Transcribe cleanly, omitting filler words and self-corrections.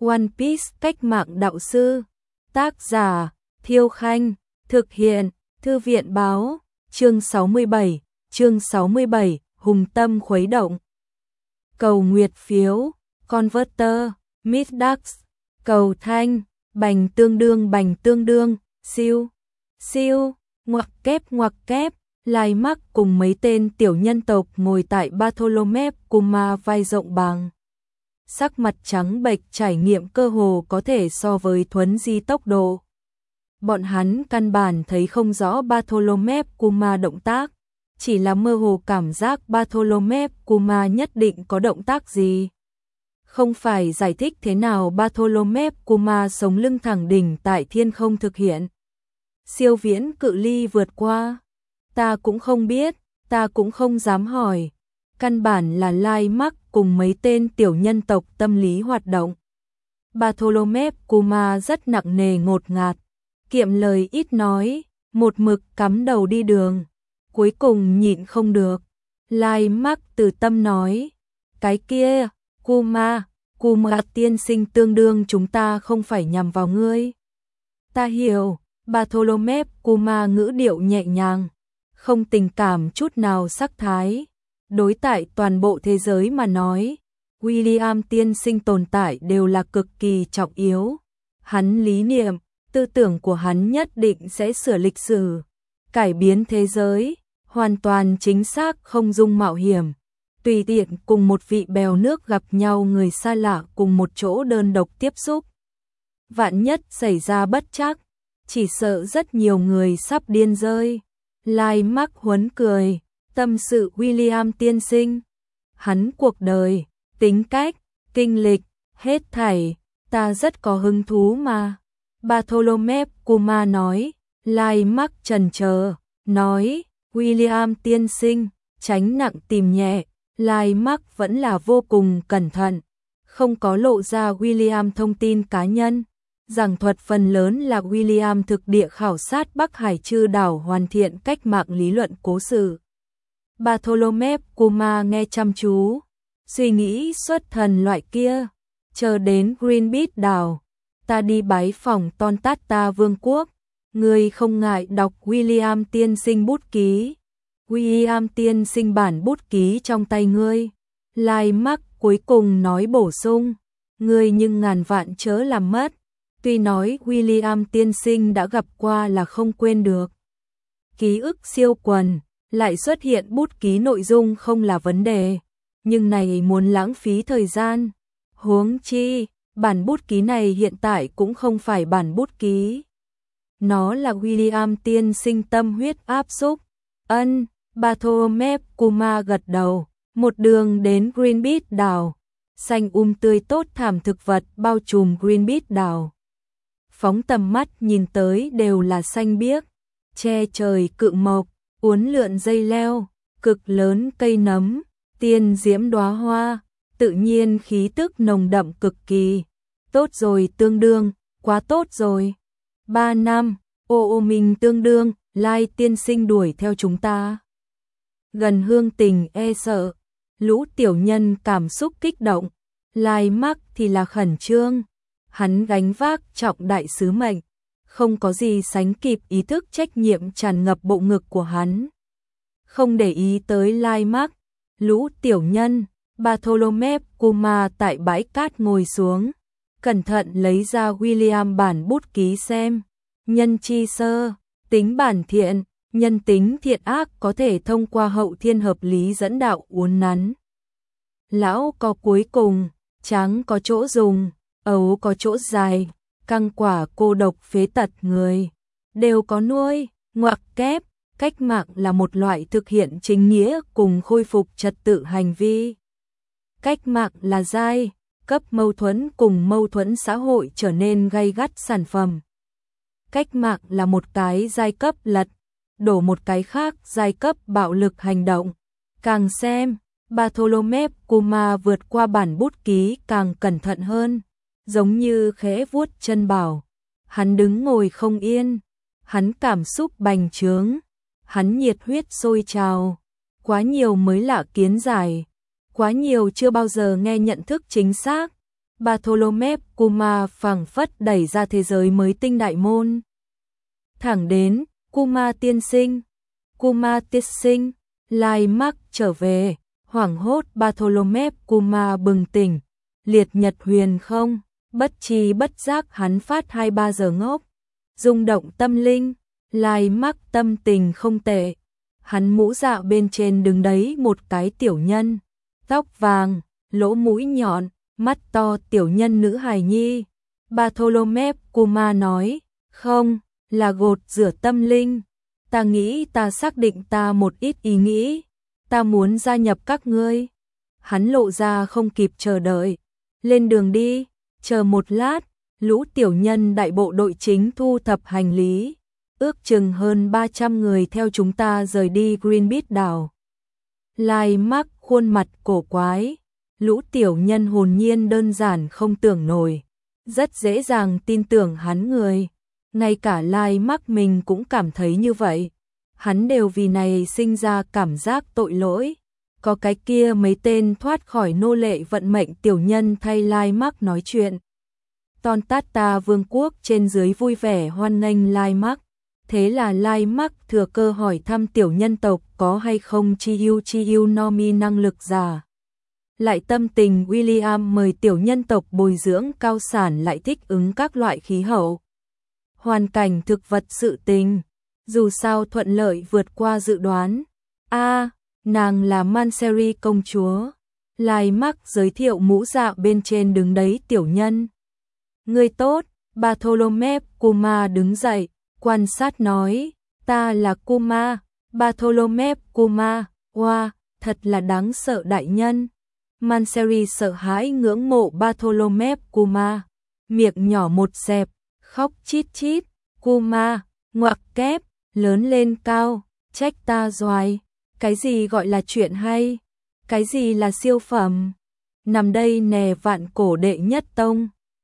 One Piece cách mạng đạo sư. Tác giả Thiêu Khanh. Thực hiện Thư viện báo. Chương 67, Hùng tâm khuấy động. Cầu nguyệt phiếu, Converter, Middax, cầu thanh, bành tương đương, siêu, ngoặc kép, Lai Mắc cùng mấy tên tiểu nhân tộc ngồi tại Bartholomew Kuma vai rộng bằng. Sắc mặt trắng bệch, trải nghiệm cơ hồ có thể so với thuấn di tốc độ. Bọn hắn căn bản thấy không rõ Bartholomew Kuma động tác, chỉ là mơ hồ cảm giác Bartholomew Kuma nhất định có động tác gì. Không phải giải thích thế nào Bartholomew Kuma sống lưng thẳng đỉnh tại thiên không thực hiện siêu viễn cự ly vượt qua. Ta cũng không biết, ta cũng không dám hỏi. Căn bản là Lai Mắc cùng mấy tên tiểu nhân tộc tâm lý hoạt động. Bartholomew Kuma rất nặng nề ngột ngạt, kiệm lời ít nói, một mực cắm đầu đi đường. Cuối cùng nhịn không được, Lai Mắc từ tâm nói, cái kia, Kuma tiên sinh, tương đương chúng ta không phải nhằm vào ngươi. Ta hiểu. Bartholomew Kuma ngữ điệu nhẹ nhàng, không tình cảm chút nào sắc thái. Đối tại toàn bộ thế giới mà nói, William tiên sinh tồn tại đều là cực kỳ trọng yếu. Hắn lý niệm, tư tưởng của hắn nhất định sẽ sửa lịch sử, cải biến thế giới, hoàn toàn chính xác, không dung mạo hiểm. Tùy tiện cùng một vị bèo nước gặp nhau người xa lạ cùng một chỗ đơn độc tiếp xúc. Vạn nhất xảy ra bất trắc, chỉ sợ rất nhiều người sắp điên rơi. Lai Mắc huấn cười, tâm sự William tiên sinh. Hắn cuộc đời, tính cách, kinh lịch, hết thảy, ta rất có hứng thú mà. Bartholomew Kuma nói. Lai Mắc chần chờ, nói, William tiên sinh, tránh nặng tìm nhẹ. Lai Mắc vẫn là vô cùng cẩn thận, không có lộ ra William thông tin cá nhân. Giảng thuật phần lớn là William thực địa khảo sát Bắc Hải Chư đảo, hoàn thiện cách mạng lý luận cố sự. Bartholomew Kuma nghe chăm chú, suy nghĩ xuất thần loại kia. Chờ đến Green Beach đảo, ta đi bái phỏng Tontatta vương quốc. Ngươi không ngại đọc William tiên sinh bút ký. William tiên sinh bản bút ký trong tay ngươi. Lai Mắc cuối cùng nói bổ sung, ngươi nhưng ngàn vạn chớ làm mất. Tuy nói William tiên sinh đã gặp qua là không quên được. Ký ức siêu quần, lại xuất hiện bút ký nội dung không là vấn đề. Nhưng này muốn lãng phí thời gian. Huống chi, bản bút ký này hiện tại cũng không phải bản bút ký. Nó là William tiên sinh tâm huyết áp xúc. Ân, Bartholomew Kuma gật đầu. Một đường đến Green Beach đảo. Xanh tươi tốt, thảm thực vật bao trùm Green Beach đảo. Phóng tầm mắt nhìn tới đều là xanh biếc, che trời cự mộc, uốn lượn dây leo, cực lớn cây nấm, tiên diễm đóa hoa, tự nhiên khí tức nồng đậm cực kỳ. Tốt rồi, tương đương, quá tốt rồi. 3 năm, mình tương đương, Lai tiên sinh đuổi theo chúng ta. Gần hương tình e sợ, lũ tiểu nhân cảm xúc kích động, Lai Mắc thì là khẩn trương. Hắn gánh vác trọng đại sứ mệnh, không có gì sánh kịp ý thức trách nhiệm tràn ngập bộ ngực của hắn. Không để ý tới Lai Mắc, lũ tiểu nhân, Bartholomew Kuma tại bãi cát ngồi xuống, cẩn thận lấy ra William bản bút ký xem. Nhân chi sơ, tính bản thiện, nhân tính thiện ác có thể thông qua hậu thiên hợp lý dẫn đạo uốn nắn. Lão có cuối cùng, trắng có chỗ dùng. Ấu có chỗ dài, căng quả cô độc phế tật người, đều có nuôi, ngoặc kép, cách mạng là một loại thực hiện chính nghĩa cùng khôi phục trật tự hành vi. Cách mạng là giai cấp mâu thuẫn cùng mâu thuẫn xã hội trở nên gay gắt sản phẩm. Cách mạng là một cái giai cấp lật, đổ một cái khác giai cấp bạo lực hành động. Càng xem, Bartholomew Kuma vượt qua bản bút ký càng cẩn thận hơn. Giống như khẽ vuốt chân bảo, hắn đứng ngồi không yên, hắn cảm xúc bành trướng, hắn nhiệt huyết sôi trào, quá nhiều mới lạ kiến giải, quá nhiều chưa bao giờ nghe nhận thức chính xác. Bartholomew Kuma phảng phất đẩy ra thế giới mới tinh đại môn. Thẳng đến, Kuma tiên sinh, Kuma tiên sinh, Lai Mark trở về, hoảng hốt Bartholomew Kuma bừng tỉnh, liệt nhật huyền không, bất tri bất giác hắn phát 2-3 giờ ngốc, rung động tâm linh, Lai Mark tâm tình không tệ. Hắn mũ dạ bên trên đứng đấy một cái tiểu nhân, tóc vàng, lỗ mũi nhọn, mắt to tiểu nhân nữ hài nhi. Bartholomew Kuma nói, không, là gột rửa tâm linh. Ta nghĩ ta xác định ta một ít ý nghĩ, ta muốn gia nhập các ngươi. Hắn lộ ra không kịp chờ đợi. Lên đường đi, chờ một lát, lũ tiểu nhân đại bộ đội chính thu thập hành lý. Ước chừng hơn 300 người theo chúng ta rời đi Greenpeace đảo. Lai Mark khuôn mặt cổ quái, lũ tiểu nhân hồn nhiên đơn giản không tưởng nổi, rất dễ dàng tin tưởng hắn người. Ngay cả Lai Mark mình cũng cảm thấy như vậy. Hắn đều vì này sinh ra cảm giác tội lỗi. Có cái kia mấy tên thoát khỏi nô lệ vận mệnh tiểu nhân thay Lai Mark nói chuyện. Tontata vương quốc trên dưới vui vẻ hoan nghênh Lai Mark. Thế là Lai Mark thừa cơ hỏi thăm tiểu nhân tộc có hay không Chiyu Nomi năng lực giả. Lại tâm tình William mời tiểu nhân tộc bồi dưỡng cao sản lại thích ứng các loại khí hậu, hoàn cảnh thực vật sự tình, dù sao thuận lợi vượt qua dự đoán. Nàng là Manseri công chúa. Lai Mark giới thiệu mũ dạ bên trên đứng đấy tiểu nhân. Người tốt, Bartholomew Kuma đứng dậy, quan sát nói, ta là Kuma, Bartholomew Kuma, wow, thật là đáng sợ đại nhân. Manseri sợ hãi ngưỡng mộ Bartholomew Kuma, miệng nhỏ một xẹp, khóc chít chít, Kuma, ngoặc kép, lớn lên cao, trách ta doài, cái gì gọi là chuyện hay, cái gì là siêu phẩm, nằm đây nè vạn cổ đệ nhất tông.